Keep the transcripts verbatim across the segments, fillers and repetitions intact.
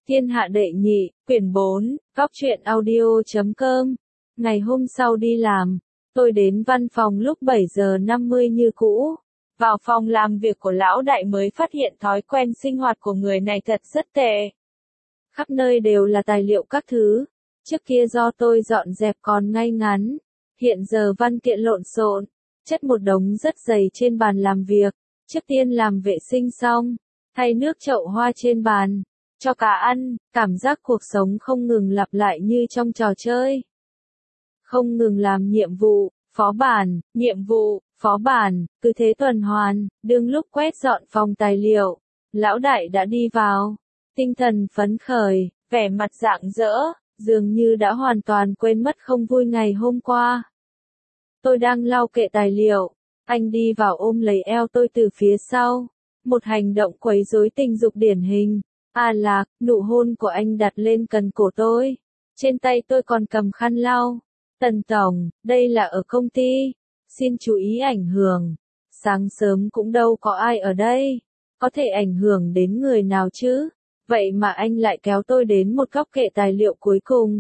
Thiên hạ đệ nhị, quyển bốn, góc truyện audio chấm com. Ngày hôm sau đi làm, tôi đến văn phòng lúc bảy giờ năm mươi như cũ. Vào phòng làm việc của lão đại mới phát hiện thói quen sinh hoạt của người này thật rất tệ. Khắp nơi đều là tài liệu các thứ. Trước kia do tôi dọn dẹp còn ngay ngắn. Hiện giờ văn kiện lộn xộn, chất một đống rất dày trên bàn làm việc. Trước tiên làm vệ sinh xong, thay nước chậu hoa trên bàn, cho cá ăn, cảm giác cuộc sống không ngừng lặp lại như trong trò chơi. Không ngừng làm nhiệm vụ, phó bản, nhiệm vụ, phó bản, cứ thế tuần hoàn, đương lúc quét dọn phòng tài liệu, lão đại đã đi vào, tinh thần phấn khởi, vẻ mặt rạng rỡ, dường như đã hoàn toàn quên mất không vui ngày hôm qua. Tôi đang lau kệ tài liệu, anh đi vào ôm lấy eo tôi từ phía sau, một hành động quấy rối tình dục điển hình. À lạc, nụ hôn của anh đặt lên cần cổ tôi. Trên tay tôi còn cầm khăn lau. Tần tổng, đây là ở công ty. Xin chú ý ảnh hưởng. Sáng sớm cũng đâu có ai ở đây. Có thể ảnh hưởng đến người nào chứ. Vậy mà anh lại kéo tôi đến một góc kệ tài liệu cuối cùng.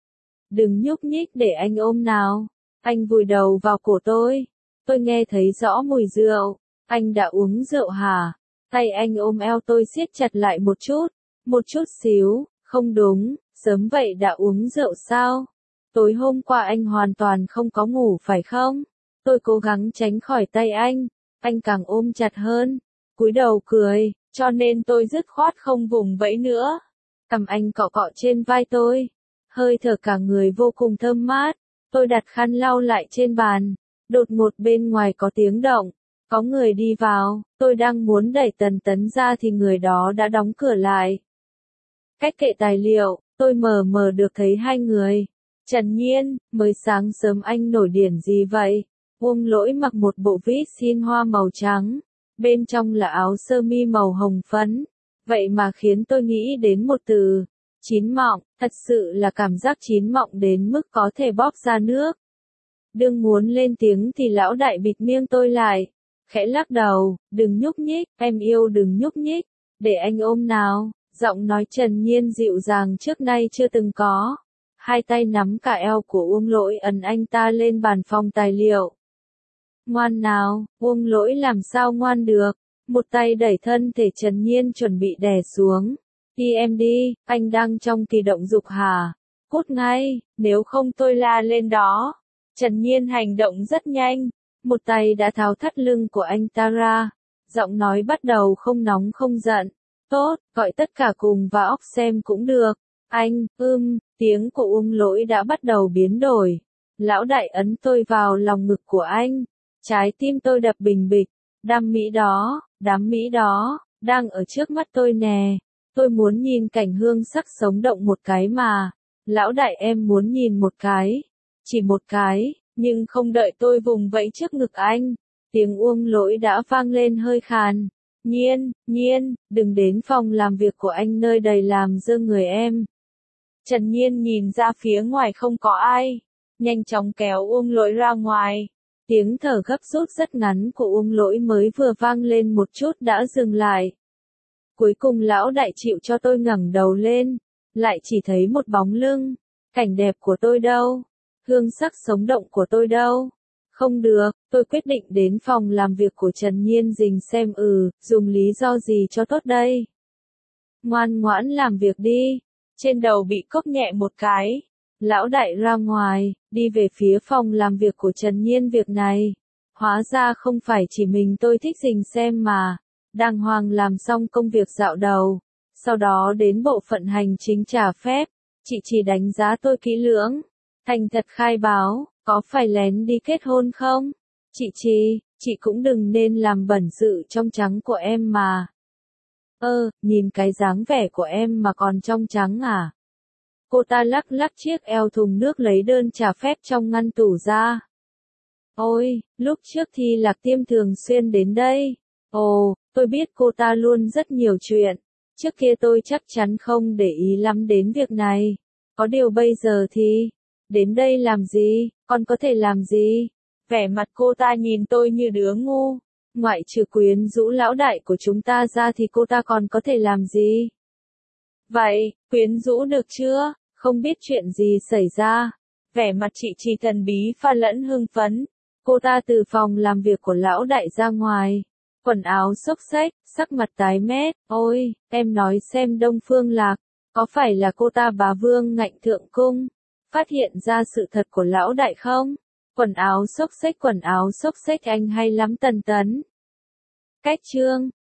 Đừng nhúc nhích để anh ôm nào. Anh vùi đầu vào cổ tôi. Tôi nghe thấy rõ mùi rượu. Anh đã uống rượu hả? Tay anh ôm eo tôi siết chặt lại một chút, một chút xíu, không đúng, sớm vậy đã uống rượu sao? Tối hôm qua anh hoàn toàn không có ngủ phải không? Tôi cố gắng tránh khỏi tay anh, anh càng ôm chặt hơn, cúi đầu cười, cho nên tôi dứt khoát không vùng vẫy nữa. Cầm anh cọ cọ trên vai tôi, hơi thở cả người vô cùng thơm mát, tôi đặt khăn lau lại trên bàn, đột ngột bên ngoài có tiếng động. Có người đi vào, tôi đang muốn đẩy Tần Tấn ra thì người đó đã đóng cửa lại. Cách kệ tài liệu, tôi mờ mờ được thấy hai người. Trần Nhiên, mới sáng sớm anh nổi điển gì vậy? Uông Lỗi mặc một bộ vít xin hoa màu trắng, bên trong là áo sơ mi màu hồng phấn. Vậy mà khiến tôi nghĩ đến một từ, chín mọng, thật sự là cảm giác chín mọng đến mức có thể bóp ra nước. Đương muốn lên tiếng thì lão đại bịt miệng tôi lại. Khẽ lắc đầu, đừng nhúc nhích, em yêu đừng nhúc nhích, để anh ôm nào, giọng nói Trần Nhiên dịu dàng trước nay chưa từng có. Hai tay nắm cả eo của Uông Lỗi ấn anh ta lên bàn phòng tài liệu. Ngoan nào, Uông Lỗi làm sao ngoan được, một tay đẩy thân thể Trần Nhiên chuẩn bị đè xuống. Đi em đi, anh đang trong kỳ động dục hả? Cút ngay, nếu không tôi la lên đó. Trần Nhiên hành động rất nhanh. Một tay đã tháo thắt lưng của anh ta ra, giọng nói bắt đầu không nóng không giận. Tốt, gọi tất cả cùng vào óc xem cũng được. Anh, ưm, tiếng của Uông Lỗi đã bắt đầu biến đổi. Lão đại ấn tôi vào lòng ngực của anh. Trái tim tôi đập bình bịch. Đam mỹ đó, đám mỹ đó, đang ở trước mắt tôi nè. Tôi muốn nhìn cảnh hương sắc sống động một cái mà. Lão đại em muốn nhìn một cái. Chỉ một cái. Nhưng không đợi tôi vùng vẫy trước ngực anh, tiếng Uông Lỗi đã vang lên hơi khàn. Nhiên, Nhiên, đừng đến phòng làm việc của anh nơi đầy làm dơ người em. Trần Nhiên nhìn ra phía ngoài không có ai, nhanh chóng kéo Uông Lỗi ra ngoài. Tiếng thở gấp rút rất ngắn của Uông Lỗi mới vừa vang lên một chút đã dừng lại. Cuối cùng lão đại chịu cho tôi ngẩng đầu lên, lại chỉ thấy một bóng lưng. Cảnh đẹp của tôi đâu? Hương sắc sống động của tôi đâu? Không được, tôi quyết định đến phòng làm việc của Trần Nhiên Dình xem ừ, dùng lý do gì cho tốt đây. Ngoan ngoãn làm việc đi. Trên đầu bị cốc nhẹ một cái. Lão đại ra ngoài, đi về phía phòng làm việc của Trần Nhiên việc này. Hóa ra không phải chỉ mình tôi thích Dình xem mà. Đàng hoàng làm xong công việc dạo đầu. Sau đó đến bộ phận hành chính trả phép. Chị chỉ đánh giá tôi kỹ lưỡng. Thành thật khai báo, có phải lén đi kết hôn không? Chị Chi, chị cũng đừng nên làm bẩn sự trong trắng của em mà. Ơ, nhìn cái dáng vẻ của em mà còn trong trắng à? Cô ta lắc lắc chiếc eo thùng nước lấy đơn trả phép trong ngăn tủ ra. Ôi, lúc trước thì Lạc Tiêm thường xuyên đến đây. Ồ, tôi biết cô ta luôn rất nhiều chuyện. Trước kia tôi chắc chắn không để ý lắm đến việc này. Có điều bây giờ thì... Đến đây làm gì, con có thể làm gì? Vẻ mặt cô ta nhìn tôi như đứa ngu. Ngoại trừ quyến rũ lão đại của chúng ta ra thì cô ta còn có thể làm gì? Vậy, quyến rũ được chưa? Không biết chuyện gì xảy ra. Vẻ mặt chị Trì thần bí pha lẫn hưng phấn. Cô ta từ phòng làm việc của lão đại ra ngoài. Quần áo xốc xếch, sắc mặt tái mét. Ôi, em nói xem Đông Phương Lạc, có phải là cô ta bá vương ngạnh thượng cung? Phát hiện ra sự thật của lão đại không? Quần áo xốc xếch quần áo xốc xếch anh hay lắm Tần Tấn. Cách chương